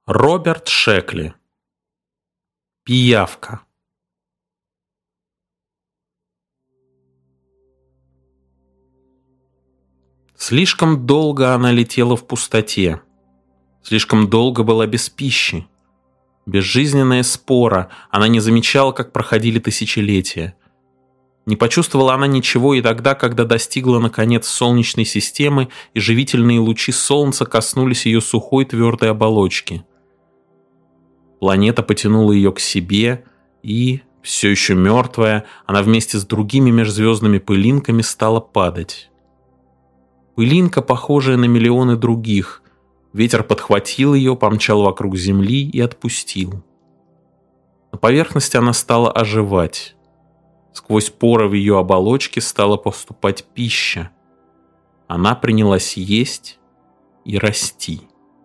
Роберт Шекли. Пиявка. Слишком долго она летела в пустоте. Слишком долго была без пищи. Безжизненная спора, она не замечала, как проходили тысячелетия. Не почувствовала она ничего и тогда, когда достигла, наконец, Солнечной системы, и живительные лучи Солнца коснулись ее сухой твердой оболочки. Планета потянула ее к себе, и, все еще мертвая, она вместе с другими межзвездными пылинками стала падать. Пылинка, похожая на миллионы других. Ветер подхватил ее, помчал вокруг Земли и отпустил. На поверхности она стала оживать. Сквозь поры в ее оболочке стала поступать пища. Она принялась есть и расти.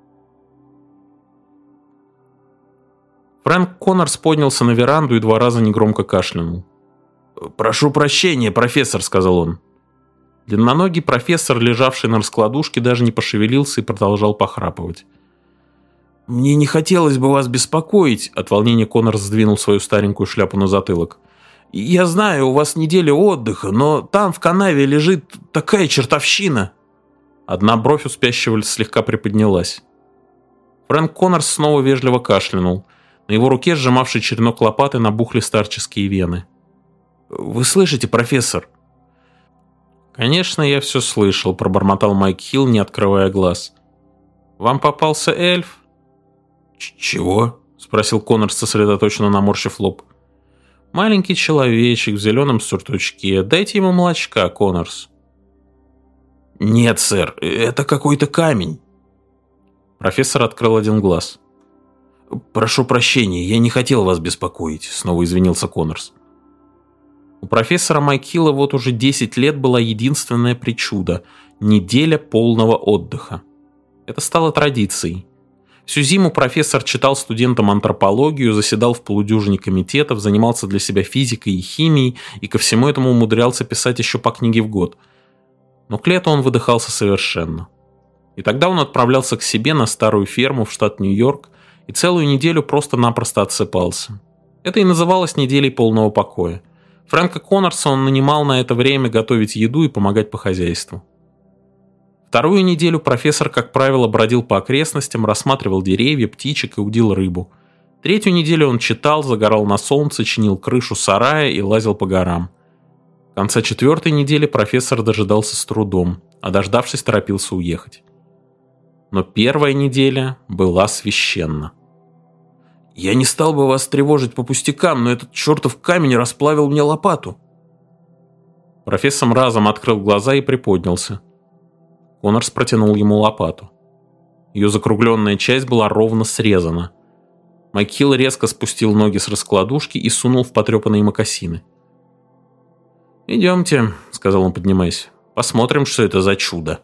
Фрэнк Коннорс поднялся на веранду и 2 раза негромко кашлянул. «Прошу прощения, профессор», — сказал он. Длинноногий профессор, лежавший на раскладушке, даже не пошевелился и продолжал похрапывать. «Мне не хотелось бы вас беспокоить», — от волнения Коннорс сдвинул свою старенькую шляпу на затылок. «Я знаю, у вас неделя отдыха, но там в канаве лежит такая чертовщина». Одна бровь у спящего слегка приподнялась. Фрэнк Коннорс снова вежливо кашлянул. На его руке, сжимавшей черенок лопаты, набухли старческие вены. «Вы слышите, профессор?» «Конечно, я все слышал», — пробормотал Майк Хилл, не открывая глаз. «Вам попался эльф?» «Чего?» — спросил Коннорс, сосредоточенно наморщив лоб. «Маленький человечек в зеленом сюртучке. Дайте ему молочка, Коннорс». «Нет, сэр, это какой-то камень». Профессор открыл один глаз. «Прошу прощения, я не хотел вас беспокоить», — снова извинился Коннорс. У профессора Майкила вот уже 10 лет была единственная причуда – неделя полного отдыха. Это стало традицией. Всю зиму профессор читал студентам антропологию, заседал в полудюжине комитетов, занимался для себя физикой и химией и ко всему этому умудрялся писать еще по книге в год. Но к лету он выдыхался совершенно. И тогда он отправлялся к себе на старую ферму в штат Нью-Йорк и целую неделю просто-напросто отсыпался. Это и называлось неделей полного покоя. Фрэнка Коннорса он нанимал на это время готовить еду и помогать по хозяйству. Вторую неделю профессор, как правило, бродил по окрестностям, рассматривал деревья, птичек и удил рыбу. 3-ю неделю он читал, загорал на солнце, чинил крышу сарая и лазил по горам. В конце 4-й недели профессор дожидался с трудом, а дождавшись, торопился уехать. Но 1-я неделя была священна. «Я не стал бы вас тревожить по пустякам, но этот чертов камень расплавил мне лопату». Профессор разом открыл глаза и приподнялся. Коннорс протянул ему лопату. Ее закругленная часть была ровно срезана. Майк Хилл резко спустил ноги с раскладушки и сунул в потрепанные мокасины. «Идемте», — сказал он, поднимаясь, — «посмотрим, что это за чудо».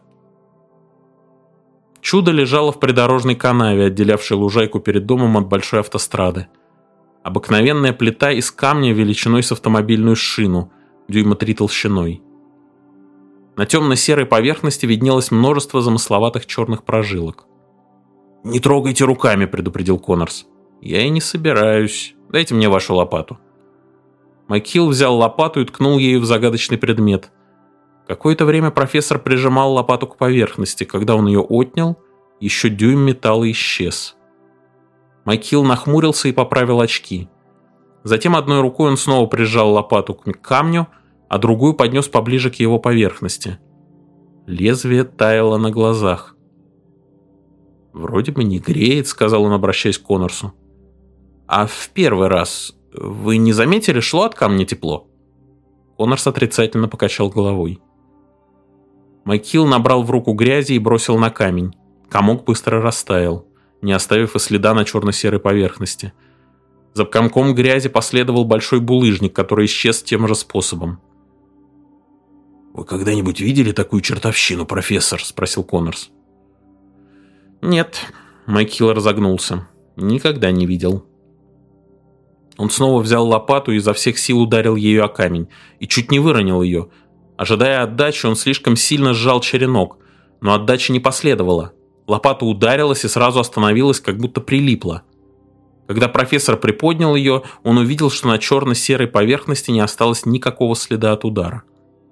Чудо лежало в придорожной канаве, отделявшей лужайку перед домом от большой автострады. Обыкновенная плита из камня величиной с автомобильную шину, дюйма 3 толщиной. На темно-серой поверхности виднелось множество замысловатых черных прожилок. «Не трогайте руками», — предупредил Коннорс. «Я и не собираюсь. Дайте мне вашу лопату». Майк Хилл взял лопату и ткнул ею в загадочный предмет. Какое-то время профессор прижимал лопату к поверхности. Когда он ее отнял, еще дюйм металла исчез. Майк Хилл нахмурился и поправил очки. Затем одной рукой он снова прижал лопату к камню, а другую поднес поближе к его поверхности. Лезвие таяло на глазах. «Вроде бы не греет», — сказал он, обращаясь к Коннорсу. «А в первый раз вы не заметили, шло от камня тепло?» Коннорс отрицательно покачал головой. Майк Хилл набрал в руку грязи и бросил на камень. Комок быстро растаял, не оставив и следа на черно-серой поверхности. За комком грязи последовал большой булыжник, который исчез тем же способом. «Вы когда-нибудь видели такую чертовщину, профессор?» — спросил Коннорс. «Нет», — Майк Хилл разогнулся. «Никогда не видел». Он снова взял лопату и изо всех сил ударил ею о камень, и чуть не выронил ее. Ожидая отдачи, он слишком сильно сжал черенок, но отдачи не последовало. Лопата ударилась и сразу остановилась, как будто прилипла. Когда профессор приподнял ее, он увидел, что на черно-серой поверхности не осталось никакого следа от удара.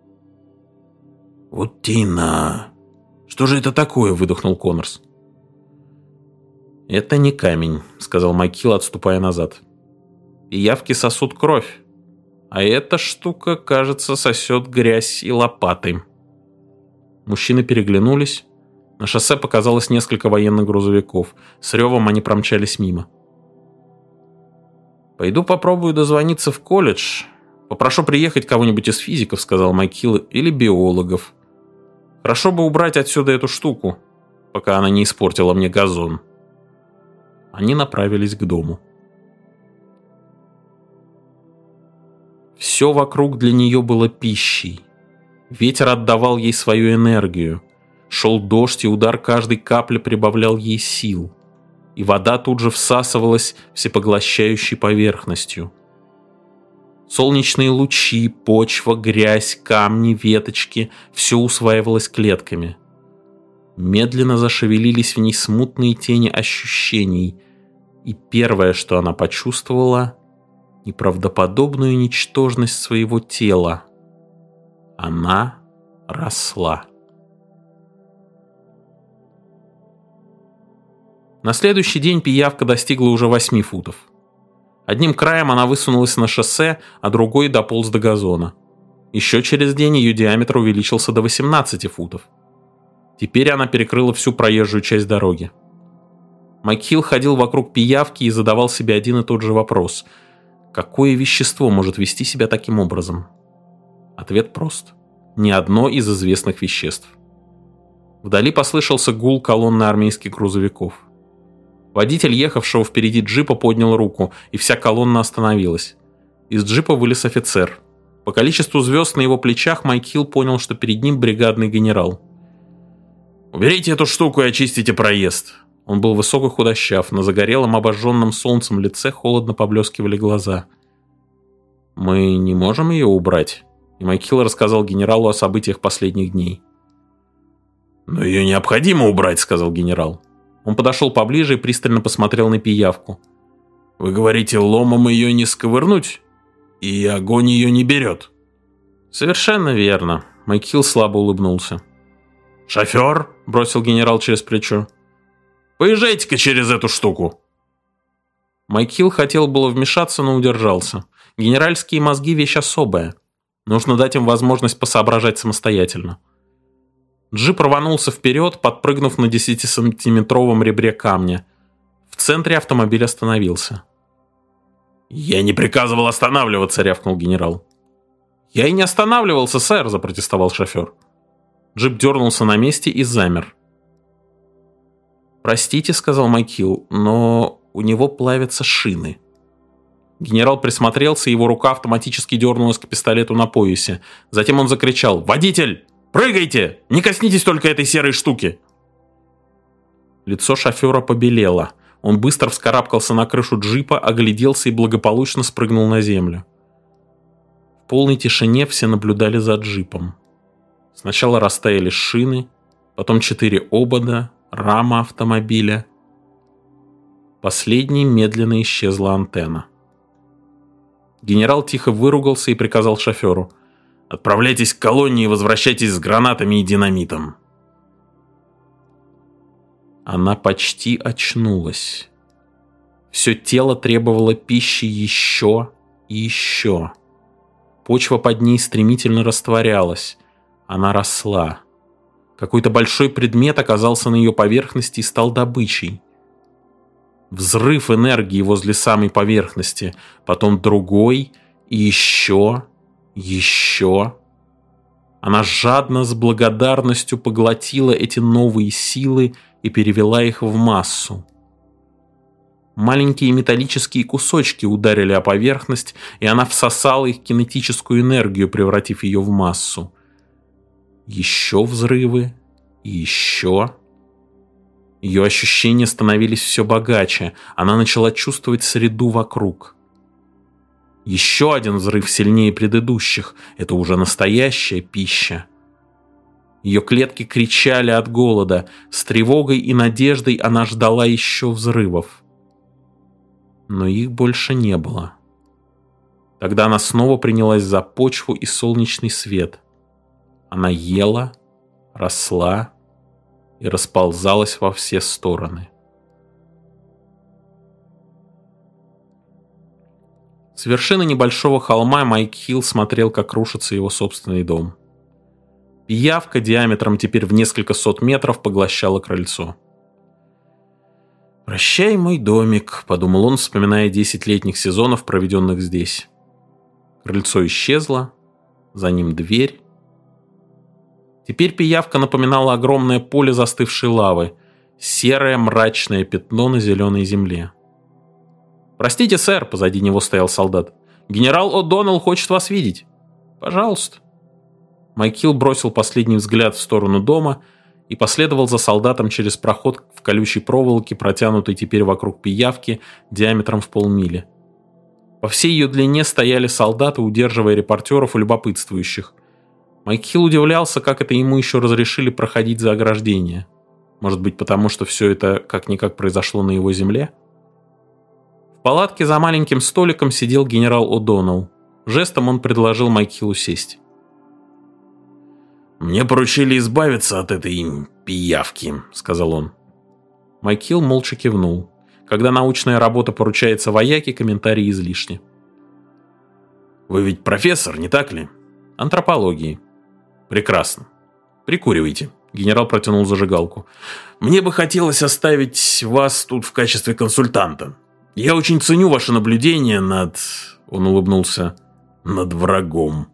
«Вот тина! Что же это такое?» – выдохнул Коннорс. «Это не камень», – сказал Маккил, отступая назад. «Пиявки сосут кровь, а эта штука, кажется, сосет грязь и лопаты». Мужчины переглянулись. На шоссе показалось несколько военных грузовиков. С ревом они промчались мимо. «Пойду попробую дозвониться в колледж. Попрошу приехать кого-нибудь из физиков», — сказал Маккил, — «или биологов. Хорошо бы убрать отсюда эту штуку, пока она не испортила мне газон». Они направились к дому. Все вокруг для нее было пищей. Ветер отдавал ей свою энергию. Шел дождь, и удар каждой капли прибавлял ей сил. И вода тут же всасывалась всепоглощающей поверхностью. Солнечные лучи, почва, грязь, камни, веточки – все усваивалось клетками. Медленно зашевелились в ней смутные тени ощущений, и первое, что она почувствовала – неправдоподобную ничтожность своего тела. Она росла. На следующий день пиявка достигла уже 8 футов. Одним краем она высунулась на шоссе, а другой дополз до газона. Еще через день ее диаметр увеличился до 18 футов. Теперь она перекрыла всю проезжую часть дороги. Маккил ходил вокруг пиявки и задавал себе один и тот же вопрос. Какое вещество может вести себя таким образом? Ответ прост. Ни одно из известных веществ. Вдали послышался гул колонны армейских грузовиков. Водитель, ехавшего впереди джипа, поднял руку, и вся колонна остановилась. Из джипа вылез офицер. По количеству звезд на его плечах Маккил понял, что перед ним бригадный генерал. «Уберите эту штуку и очистите проезд». Он был высок и худощав, на загорелом, обожженном солнцем лице холодно поблескивали глаза. «Мы не можем ее убрать», и Маккил рассказал генералу о событиях последних дней. «Но ее необходимо убрать», — сказал генерал. Он подошел поближе и пристально посмотрел на пиявку. «Вы говорите, ломом ее не сковырнуть, и огонь ее не берет?» «Совершенно верно», — Маккил слабо улыбнулся. «Шофер», — бросил генерал через плечо, — «поезжайте-ка через эту штуку». Маккил хотел было вмешаться, но удержался. Генеральские мозги — вещь особая. Нужно дать им возможность посоображать самостоятельно. Джип рванулся вперед, подпрыгнув на 10-сантиметровом ребре камня. В центре автомобиль остановился. «Я не приказывал останавливаться», — рявкнул генерал. «Я и не останавливался, сэр», — запротестовал шофер. Джип дернулся на месте и замер. «Простите», — сказал Маккил, — «но у него плавятся шины». Генерал присмотрелся, его рука автоматически дернулась к пистолету на поясе. Затем он закричал: «Водитель! Прыгайте! Не коснитесь только этой серой штуки!» Лицо шофера побелело. Он быстро вскарабкался на крышу джипа, огляделся и благополучно спрыгнул на землю. В полной тишине все наблюдали за джипом. Сначала растаяли шины, потом 4 обода, рама автомобиля. Последней медленно исчезла антенна. Генерал тихо выругался и приказал шоферу: «Отправляйтесь к колонне и возвращайтесь с гранатами и динамитом». Она почти очнулась. Все тело требовало пищи еще и еще. Почва под ней стремительно растворялась. Она росла. Какой-то большой предмет оказался на ее поверхности и стал добычей. Взрыв энергии возле самой поверхности, потом другой, и еще. Она жадно, с благодарностью поглотила эти новые силы и перевела их в массу. Маленькие металлические кусочки ударили о поверхность, и она всосала их кинетическую энергию, превратив ее в массу. Еще взрывы, и еще. Ее ощущения становились все богаче, она начала чувствовать среду вокруг. Еще один взрыв сильнее предыдущих, это уже настоящая пища. Ее клетки кричали от голода. С тревогой и надеждой она ждала еще взрывов. Но их больше не было. Тогда она снова принялась за почву и солнечный свет. Она ела, росла и расползалась во все стороны. С вершины небольшого холма Майк Хилл смотрел, как рушится его собственный дом. Пиявка диаметром теперь в несколько сот метров поглощала крыльцо. «Прощай, мой домик», — подумал он, вспоминая 10 летних сезонов, проведенных здесь. Крыльцо исчезло, за ним дверь. Теперь пиявка напоминала огромное поле застывшей лавы, серое мрачное пятно на зеленой земле. «Простите, сэр», — позади него стоял солдат. «Генерал О'Доннелл хочет вас видеть». «Пожалуйста». Майк Хилл бросил последний взгляд в сторону дома и последовал за солдатом через проход в колючей проволоке, протянутой теперь вокруг пиявки диаметром в полмили. По всей ее длине стояли солдаты, удерживая репортеров и любопытствующих. Майк Хилл удивлялся, как это ему еще разрешили проходить за ограждение. Может быть, потому что все это как-никак произошло на его земле? В палатке за маленьким столиком сидел генерал О'Доннелл. Жестом он предложил Майк Хиллу сесть. «Мне поручили избавиться от этой пиявки», — сказал он. Майк Хилл молча кивнул. Когда научная работа поручается вояке, комментарии излишни. «Вы ведь профессор, не так ли? Антропологии». «Прекрасно. Прикуривайте». Генерал протянул зажигалку. «Мне бы хотелось оставить вас тут в качестве консультанта. Я очень ценю ваше наблюдение над...» Он улыбнулся. «Над врагом».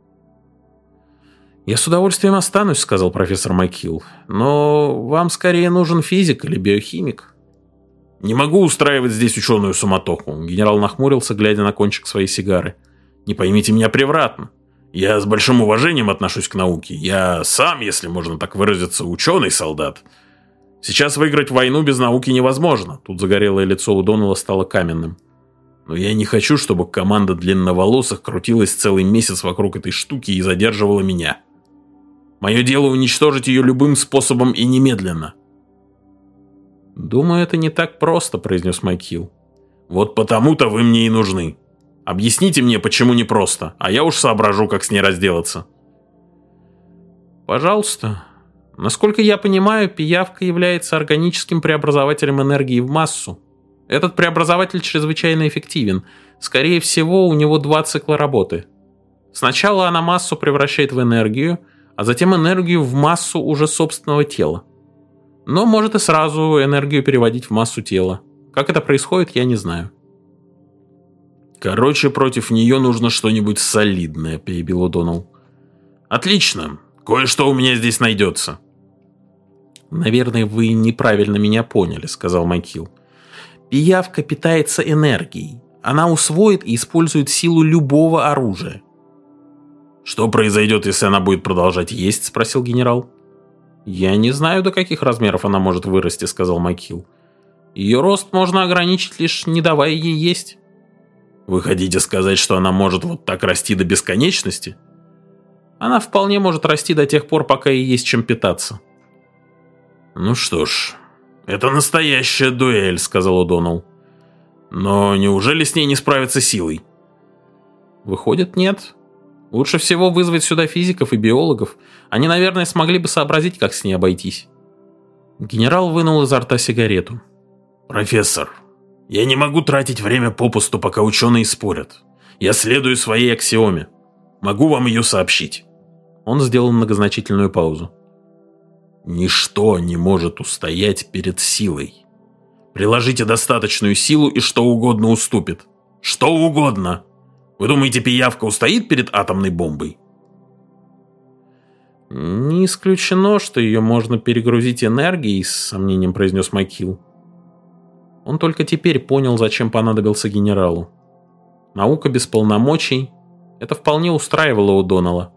«Я с удовольствием останусь», — сказал профессор Майк Хилл. «Но вам скорее нужен физик или биохимик». «Не могу устраивать здесь ученую суматоху», — генерал нахмурился, глядя на кончик своей сигары. «Не поймите меня превратно. Я с большим уважением отношусь к науке. Я сам, если можно так выразиться, ученый-солдат. Сейчас выиграть войну без науки невозможно». Тут загорелое лицо О'Доннелла стало каменным. «Но я не хочу, чтобы команда длинноволосых крутилась целый месяц вокруг этой штуки и задерживала меня. Мое дело уничтожить ее любым способом и немедленно». «Думаю, это не так просто», — произнес Майк Хилл. «Вот потому-то вы мне и нужны. Объясните мне, почему не просто, а я уж соображу, как с ней разделаться». «Пожалуйста. Насколько я понимаю, пиявка является органическим преобразователем энергии в массу. Этот преобразователь чрезвычайно эффективен. Скорее всего, у него 2 цикла работы. Сначала она массу превращает в энергию, а затем энергию в массу уже собственного тела. Но может и сразу энергию переводить в массу тела. Как это происходит, я не знаю». «Короче, против нее нужно что-нибудь солидное», — перебил О'Доннелл. «Отлично. Кое-что у меня здесь найдется». «Наверное, вы неправильно меня поняли», — сказал Майк Хилл. «Пиявка питается энергией. Она усвоит и использует силу любого оружия». «Что произойдет, если она будет продолжать есть?» — спросил генерал. «Я не знаю, до каких размеров она может вырасти», — сказал Майк Хилл. «Ее рост можно ограничить, лишь не давая ей есть». «Вы хотите сказать, что она может вот так расти до бесконечности?» «Она вполне может расти до тех пор, пока ей есть чем питаться». «Ну что ж, это настоящая дуэль», — сказал О'Доннелл. «Но неужели с ней не справиться силой?» «Выходит, нет. Лучше всего вызвать сюда физиков и биологов. Они, наверное, смогли бы сообразить, как с ней обойтись». Генерал вынул изо рта сигарету. «Профессор, я не могу тратить время попусту, пока ученые спорят. Я следую своей аксиоме. Могу вам ее сообщить». Он сделал многозначительную паузу. «Ничто не может устоять перед силой. Приложите достаточную силу, и что угодно уступит. Что угодно. Вы думаете, пиявка устоит перед атомной бомбой?» «Не исключено, что ее можно перегрузить энергией», — с сомнением произнес Майк Хилл. Он только теперь понял, зачем понадобился генералу. Наука без полномочий — это вполне устраивало О'Доннелла.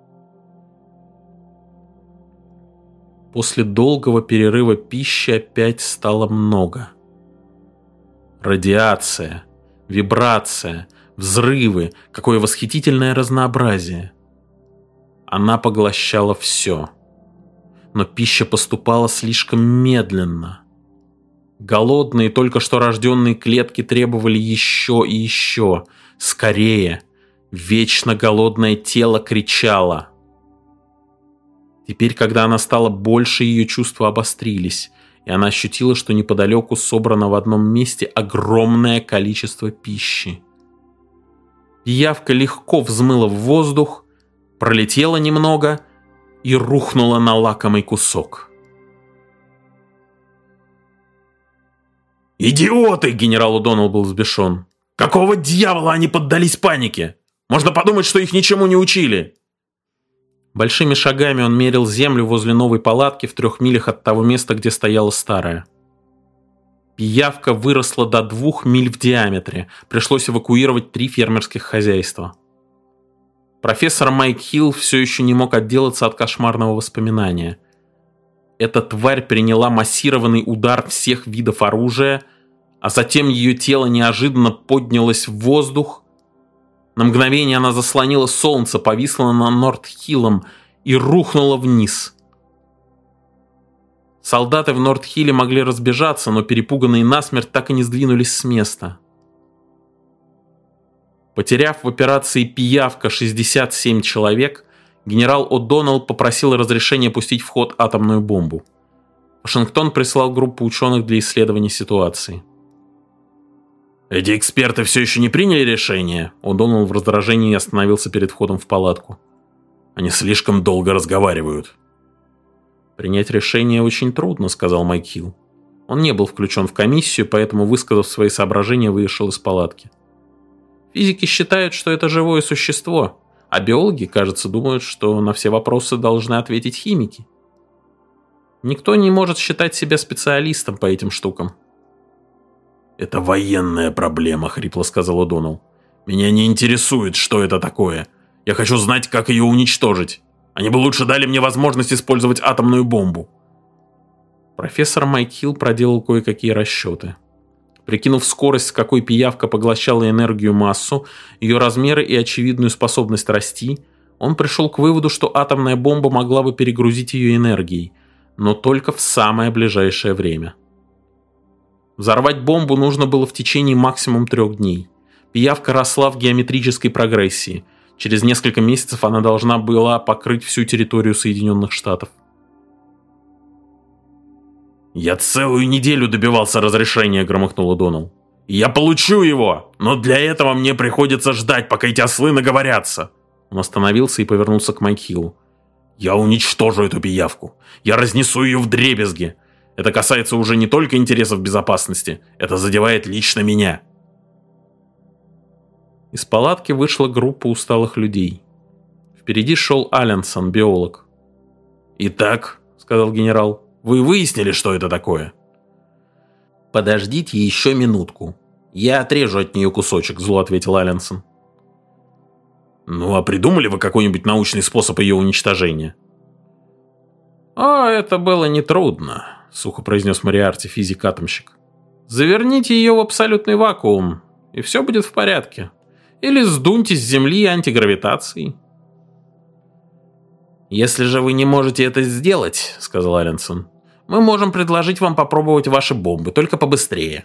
После долгого перерыва пищи опять стало много. Радиация, вибрация, взрывы, какое восхитительное разнообразие. Она поглощала все. но пища поступала слишком медленно. Голодные, только что рожденные клетки требовали еще и еще. Скорее! Вечно голодное тело кричало. Теперь, когда она стала больше, ее чувства обострились, и она ощутила, что неподалеку собрано в одном месте огромное количество пищи. Пиявка легко взмыла в воздух, пролетела немного и рухнула на лакомый кусок. «Идиоты!» — генерал О'Доннелл был взбешен. «Какого дьявола они поддались панике? Можно подумать, что их ничему не учили!» Большими шагами он мерил землю возле новой палатки в 3 милях от того места, где стояла старая. Пиявка выросла до 2 миль в диаметре. Пришлось эвакуировать 3 фермерских хозяйства. Профессор Майк Хилл все еще не мог отделаться от кошмарного воспоминания. Эта тварь приняла массированный удар всех видов оружия, а затем ее тело неожиданно поднялось в воздух. На мгновение она заслонила солнце, повисла над Норт-Хиллом и рухнула вниз. Солдаты в Норт-Хилле могли разбежаться, но перепуганные насмерть так и не сдвинулись с места. Потеряв в операции «Пиявка» 67 человек, генерал О'Доннелл попросил разрешения пустить в ход атомную бомбу. Вашингтон прислал группу ученых для исследования ситуации. «Эти эксперты все еще не приняли решение?» О'Доннелл в раздражении остановился перед входом в палатку. «Они слишком долго разговаривают». «Принять решение очень трудно», — сказал Майк Хилл. Он не был включен в комиссию, поэтому, высказав свои соображения, вышел из палатки. «Физики считают, что это живое существо, а биологи, кажется, думают, что на все вопросы должны ответить химики. Никто не может считать себя специалистом по этим штукам». «Это военная проблема», — хрипло сказал О'Доннелл. «Меня не интересует, что это такое. Я хочу знать, как ее уничтожить. Они бы лучше дали мне возможность использовать атомную бомбу». Профессор Майк Хилл проделал кое-какие расчеты. Прикинув скорость, с какой пиявка поглощала энергию, массу, ее размеры и очевидную способность расти, он пришел к выводу, что атомная бомба могла бы перегрузить ее энергией, но только в самое ближайшее время. Взорвать бомбу нужно было в течение максимум 3 дней. Пиявка росла в геометрической прогрессии. Через несколько месяцев она должна была покрыть всю территорию Соединенных Штатов. «Я целую неделю добивался разрешения», — громыхнул О'Доннелл. «И я получу его, но для этого мне приходится ждать, пока эти ослы наговорятся». Он остановился и повернулся к Майк Хиллу. «Я уничтожу эту пиявку. Я разнесу ее вдребезги. Это касается уже не только интересов безопасности, это задевает лично меня». Из палатки вышла группа усталых людей. Впереди шел Алленсон, биолог. «Итак», — сказал генерал, — «вы выяснили, что это такое?» «Подождите еще минутку. Я отрежу от нее кусочек», — зло ответил Алленсон. «Ну а придумали вы какой-нибудь научный способ ее уничтожения?» Это было нетрудно», — сухо произнес Мориарти, физик-атомщик. «Заверните ее в абсолютный вакуум, и все будет в порядке. Или сдуньте с Земли антигравитацией». «Если же вы не можете это сделать, — сказал Алленсон, — мы можем предложить вам попробовать ваши бомбы, только побыстрее».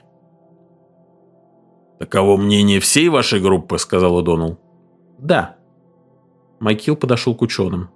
«Таково мнение всей вашей группы?» — сказал О'Доннелл. «Да». Майк Хилл подошел к ученым.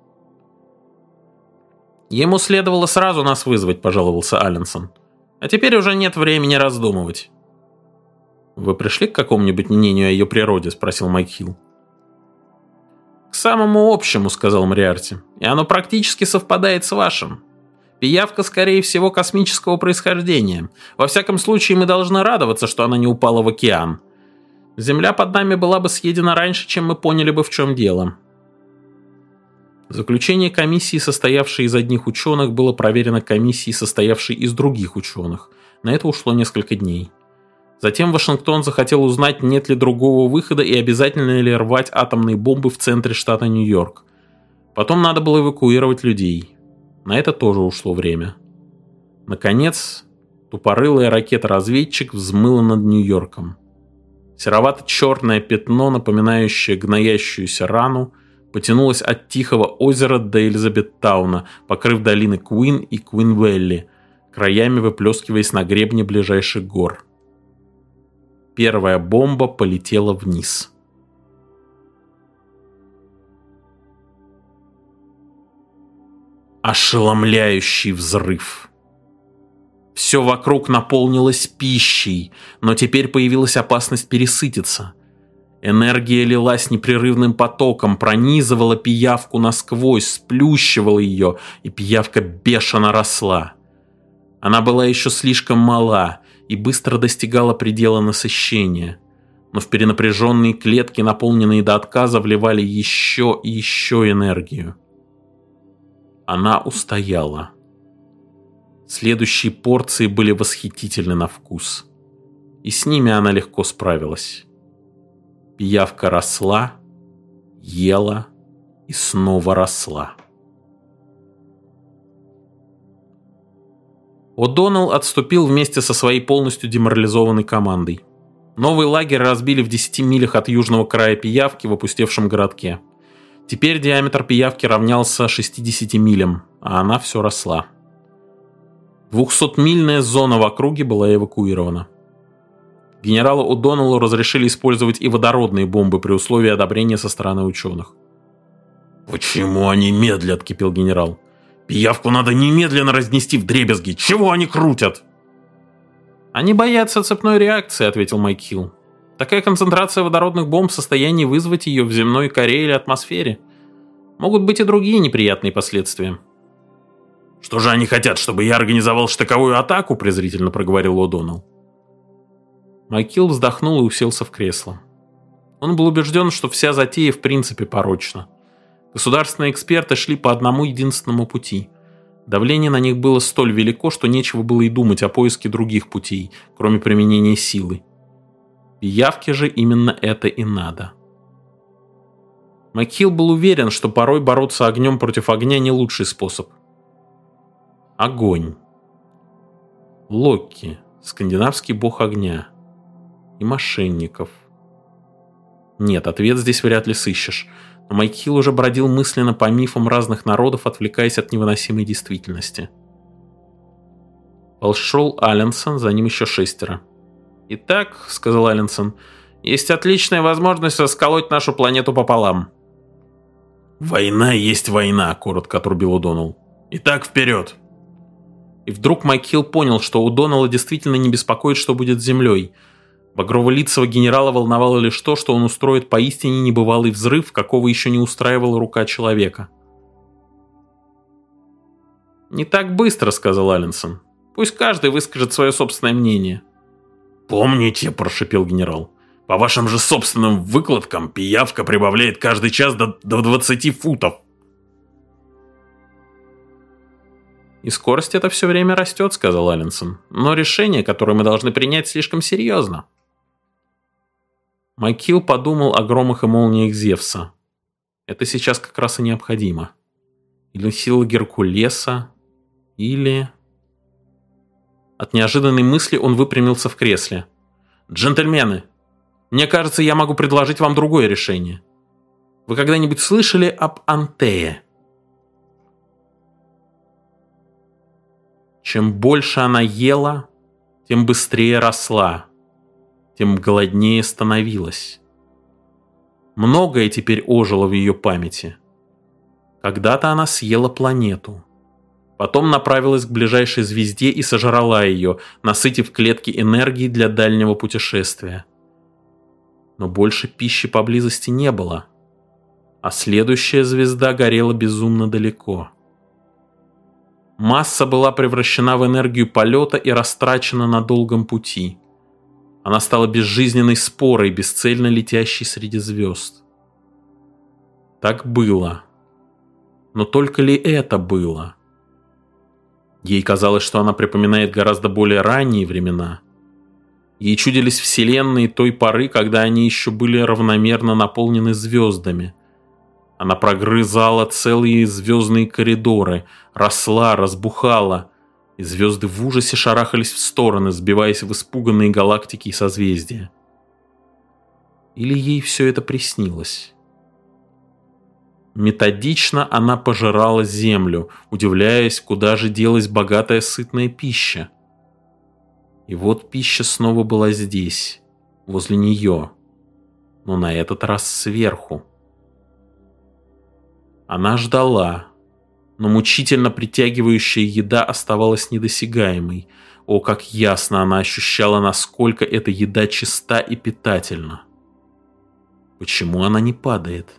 «Ему следовало сразу нас вызвать», — пожаловался Алленсон. «А теперь уже нет времени раздумывать». «Вы пришли к какому-нибудь мнению о ее природе?» — спросил Майк Хилл. «К самому общему», — сказал Мориарти, — «и оно практически совпадает с вашим. Пиявка, скорее всего, космического происхождения. Во всяком случае, мы должны радоваться, что она не упала в океан. Земля под нами была бы съедена раньше, чем мы поняли бы, в чем дело». Заключение комиссии, состоявшей из одних ученых, было проверено комиссией, состоявшей из других ученых. На это ушло несколько дней. Затем Вашингтон захотел узнать, нет ли другого выхода и обязательно ли рвать атомные бомбы в центре штата Нью-Йорк. Потом надо было эвакуировать людей. На это тоже ушло время. Наконец, тупорылая ракета-разведчик взмыла над Нью-Йорком. Серовато-черное пятно, напоминающее гноящуюся рану, потянулась от Тихого озера до Элизабеттауна, покрыв долины Куин и Куин-Вэлли, краями выплескиваясь на гребне ближайших гор. Первая бомба полетела вниз. Ошеломляющий взрыв. Все вокруг наполнилось пищей, но теперь появилась опасность пересытиться. Энергия лилась непрерывным потоком, пронизывала пиявку насквозь, сплющивала ее, и пиявка бешено росла. Она была еще слишком мала и быстро достигала предела насыщения, но в перенапряженные клетки, наполненные до отказа, вливали еще и еще энергию. Она устояла. Следующие порции были восхитительны на вкус, и с ними она легко справилась. Пиявка росла, ела и снова росла. О'Доннелл отступил вместе со своей полностью деморализованной командой. Новый лагерь разбили в 10 милях от южного края пиявки в опустевшем городке. Теперь диаметр пиявки равнялся 60 милям, а она все росла. 200-мильная зона в округе была эвакуирована. Генералу О'Доннеллу разрешили использовать и водородные бомбы при условии одобрения со стороны ученых. «Почему они медлят?» – кипел генерал. «Пиявку надо немедленно разнести вдребезги! Чего они крутят?» «Они боятся цепной реакции», – ответил Майк Хилл. «Такая концентрация водородных бомб в состоянии вызвать ее в земной коре или атмосфере. Могут быть и другие неприятные последствия». «Что же они хотят, чтобы я организовал штыковую атаку?» – презрительно проговорил О'Доннелл. Майк Хилл вздохнул и уселся в кресло. Он был убежден, что вся затея в принципе порочна. Государственные эксперты шли по одному единственному пути. Давление на них было столь велико, что нечего было и думать о поиске других путей, кроме применения силы. Пиявке же именно это и надо. Майк Хилл был уверен, что порой бороться огнем против огня не лучший способ. Огонь. Локи, скандинавский бог огня. И мошенников. Нет, ответ здесь вряд ли сыщешь. Но Майк Хилл уже бродил мысленно по мифам разных народов, отвлекаясь от невыносимой действительности. Пошел Алленсон, за ним еще 6. «Итак», — сказал Алленсон, — «есть отличная возможность расколоть нашу планету пополам». «Война есть война», — коротко отрубил О'Доннелл. «Итак, вперед!» И вдруг Майк Хилл понял, что О'Доннелла действительно не беспокоит, что будет с Землей. Багрово-лицего генерала волновало лишь то, что он устроит поистине небывалый взрыв, какого еще не устраивала рука человека. «Не так быстро», — сказал Алленсон. «Пусть каждый выскажет свое собственное мнение». «Помните», — прошипел генерал, — «по вашим же собственным выкладкам пиявка прибавляет каждый час до 20 футов». «И скорость это все время растет», — сказал Алленсон. «Но решение, которое мы должны принять, слишком серьезно». Майк Хилл подумал о громах и молниях Зевса. Это сейчас как раз и необходимо. Или сила Геркулеса, или... От неожиданной мысли он выпрямился в кресле. «Джентльмены, мне кажется, я могу предложить вам другое решение. Вы когда-нибудь слышали об Антее?» Чем больше она ела, тем быстрее росла, тем голоднее становилась. Многое теперь ожило в ее памяти. Когда-то она съела планету. Потом направилась к ближайшей звезде и сожрала ее, насытив клетки энергией для дальнего путешествия. Но больше пищи поблизости не было, а следующая звезда горела безумно далеко. Масса была превращена в энергию полета и растрачена на долгом пути. Она стала безжизненной спорой, бесцельно летящей среди звезд. Так было. Но только ли это было? Ей казалось, что она припоминает гораздо более ранние времена. Ей чудились вселенные той поры, когда они еще были равномерно наполнены звездами. Она прогрызала целые звездные коридоры, росла, разбухала, и звезды в ужасе шарахались в стороны, сбиваясь в испуганные галактики и созвездия. Или ей все это приснилось? Методично она пожирала землю, удивляясь, куда же делась богатая сытная пища. И вот пища снова была здесь, возле нее, но на этот раз сверху. Она ждала, но мучительно притягивающая еда оставалась недосягаемой. О, как ясно она ощущала, насколько эта еда чиста и питательна. Почему она не падает?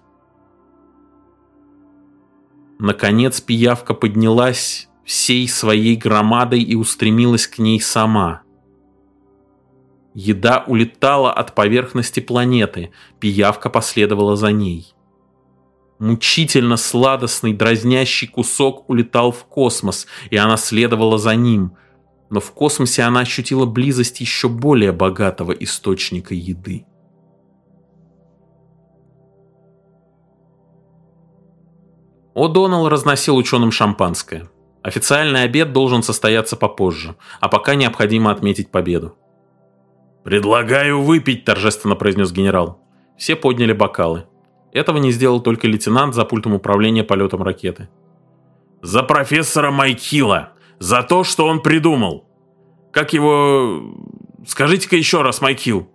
Наконец пиявка поднялась всей своей громадой и устремилась к ней сама. Еда улетала от поверхности планеты, пиявка последовала за ней. Мучительно сладостный, дразнящий кусок улетал в космос, и она следовала за ним. Но в космосе она ощутила близость еще более богатого источника еды. О'Доннелл разносил ученым шампанское. Официальный обед должен состояться попозже, а пока необходимо отметить победу. «Предлагаю выпить», – торжественно произнес генерал. Все подняли бокалы. Этого не сделал только лейтенант за пультом управления полетом ракеты. «За профессора Майкила! За то, что он придумал! Как его... Скажите-ка еще раз, Майкил!»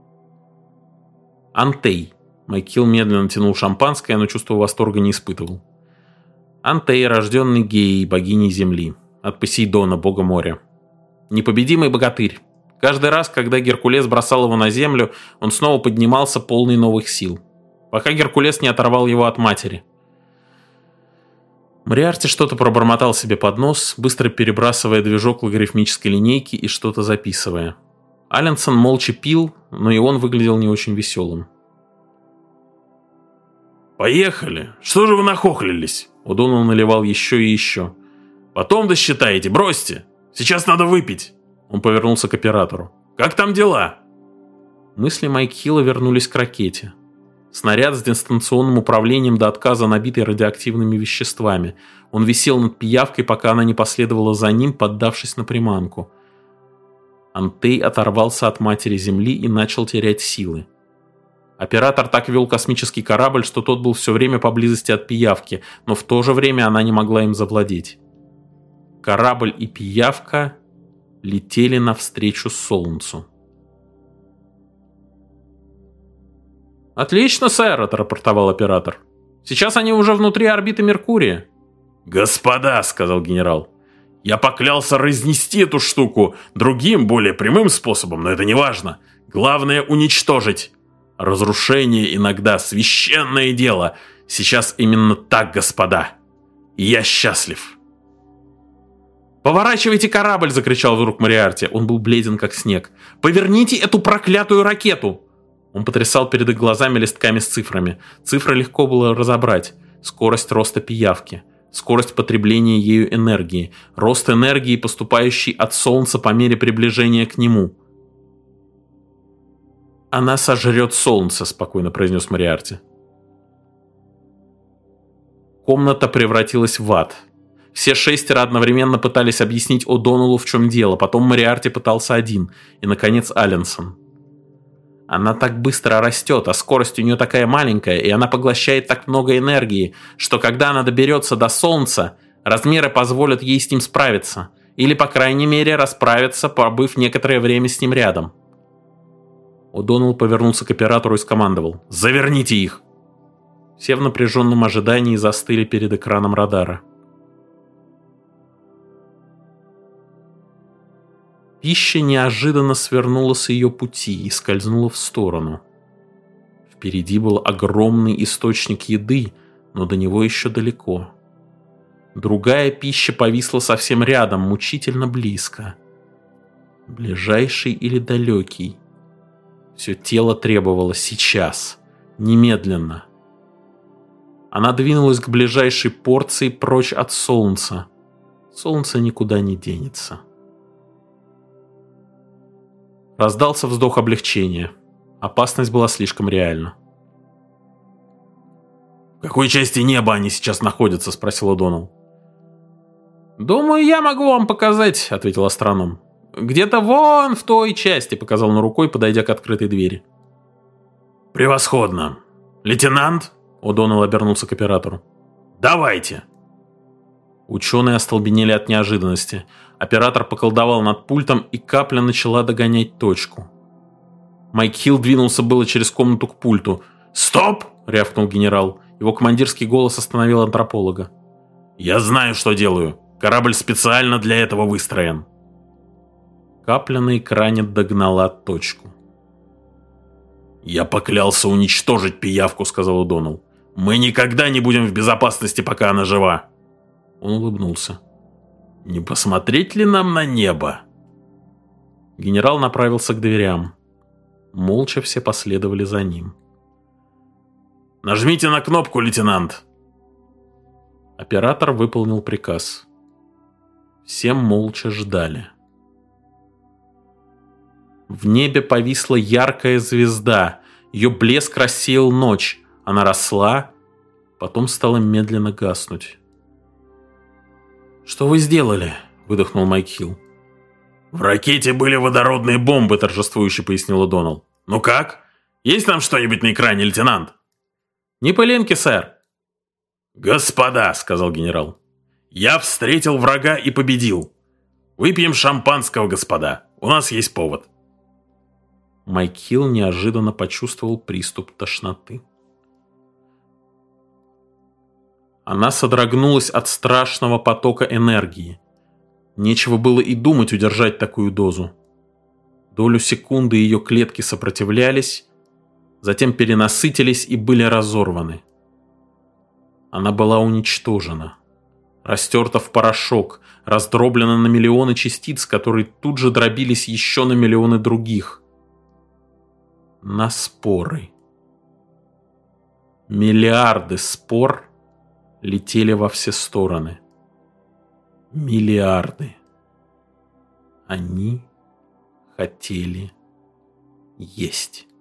«Антей». Майкил медленно тянул шампанское, но чувство восторга не испытывал. Антей, рожденный Геей, богиней земли, от Посейдона, бога моря. Непобедимый богатырь. Каждый раз, когда Геркулес бросал его на землю, он снова поднимался полный новых сил, пока Геркулес не оторвал его от матери. Мориарти что-то пробормотал себе под нос, быстро перебрасывая движок логарифмической линейки и что-то записывая. Алленсон молча пил, но и он выглядел не очень веселым. «Поехали! Что же вы нахохлились?» О'Доннелл наливал еще и еще. «Потом досчитаете, бросьте! Сейчас надо выпить!» Он повернулся к оператору. «Как там дела?» Мысли Майкила вернулись к ракете. Снаряд с дистанционным управлением до отказа, набитый радиоактивными веществами. Он висел над пиявкой, пока она не последовала за ним, поддавшись на приманку. Антей оторвался от матери Земли и начал терять силы. Оператор так вел космический корабль, что тот был все время поблизости от пиявки, но в то же время она не могла им завладеть. Корабль и пиявка летели навстречу Солнцу. «Отлично, сэр», — отрапортовал оператор. «Сейчас они уже внутри орбиты Меркурия». «Господа», — сказал генерал, — «я поклялся разнести эту штуку другим, более прямым способом, но это не важно. Главное — уничтожить. Разрушение иногда священное дело. Сейчас именно так, господа. И я счастлив». «Поворачивайте корабль!» — закричал вдруг Мориарти. Он был бледен, как снег. «Поверните эту проклятую ракету!» Он потрясал перед их глазами листками с цифрами. Цифры легко было разобрать. Скорость роста пиявки. Скорость потребления ею энергии. Рост энергии, поступающей от Солнца по мере приближения к нему. «Она сожрет Солнце», — спокойно произнес Мориарти. Комната превратилась в ад. Все шестеро одновременно пытались объяснить О'Доннеллу, в чем дело. Потом Мориарти пытался один. И, наконец, Алленсон. «Она так быстро растет, а скорость у нее такая маленькая, и она поглощает так много энергии, что когда она доберется до Солнца, размеры позволят ей с ним справиться. Или, по крайней мере, расправиться, побыв некоторое время с ним рядом». О'Доннелл повернулся к оператору и скомандовал: «Заверните их!» Все в напряженном ожидании застыли перед экраном радара. Пища неожиданно свернула с ее пути и скользнула в сторону. Впереди был огромный источник еды, но до него еще далеко. Другая пища повисла совсем рядом, мучительно близко. Ближайший или далекий? Все тело требовало сейчас, немедленно. Она двинулась к ближайшей порции прочь от Солнца. Солнце никуда не денется. Раздался вздох облегчения. Опасность была слишком реальна. «В какой части неба они сейчас находятся?» — спросил О'Доннелл. «Думаю, я могу вам показать», — ответил астроном. «Где-то вон в той части», — показал он рукой, подойдя к открытой двери. «Превосходно! Лейтенант?» О'Доннелл обернулся к оператору. «Давайте!» Ученые остолбенели от неожиданности. Оператор поколдовал над пультом, и капля начала догонять точку. Майк Хилл двинулся было через комнату к пульту. «Стоп!» — рявкнул генерал. Его командирский голос остановил антрополога. «Я знаю, что делаю. Корабль специально для этого выстроен». Капля на экране догнала точку. «Я поклялся уничтожить пиявку», — сказал О'Доннелл. «Мы никогда не будем в безопасности, пока она жива». Он улыбнулся. «Не посмотреть ли нам на небо?» Генерал направился к дверям. Молча все последовали за ним. «Нажмите на кнопку, лейтенант!» Оператор выполнил приказ. Все молча ждали. В небе повисла яркая звезда. Ее блеск рассеял ночь. Она росла, потом стала медленно гаснуть. «Что вы сделали?» – выдохнул Майк Хилл. «В ракете были водородные бомбы», – торжествующе пояснил О'Доннелл. «Ну как? Есть там что-нибудь на экране, лейтенант?» «Не пылинки, сэр». «Господа», – сказал генерал, – «я встретил врага и победил. Выпьем шампанского, господа. У нас есть повод». Майк Хилл неожиданно почувствовал приступ тошноты. Она содрогнулась от страшного потока энергии. Нечего было и думать удержать такую дозу. Долю секунды ее клетки сопротивлялись, затем перенасытились и были разорваны. Она была уничтожена, растерта в порошок, раздроблена на миллионы частиц, которые тут же дробились еще на миллионы других. На споры. Миллиарды спор летели во все стороны. Миллиарды. Они хотели есть.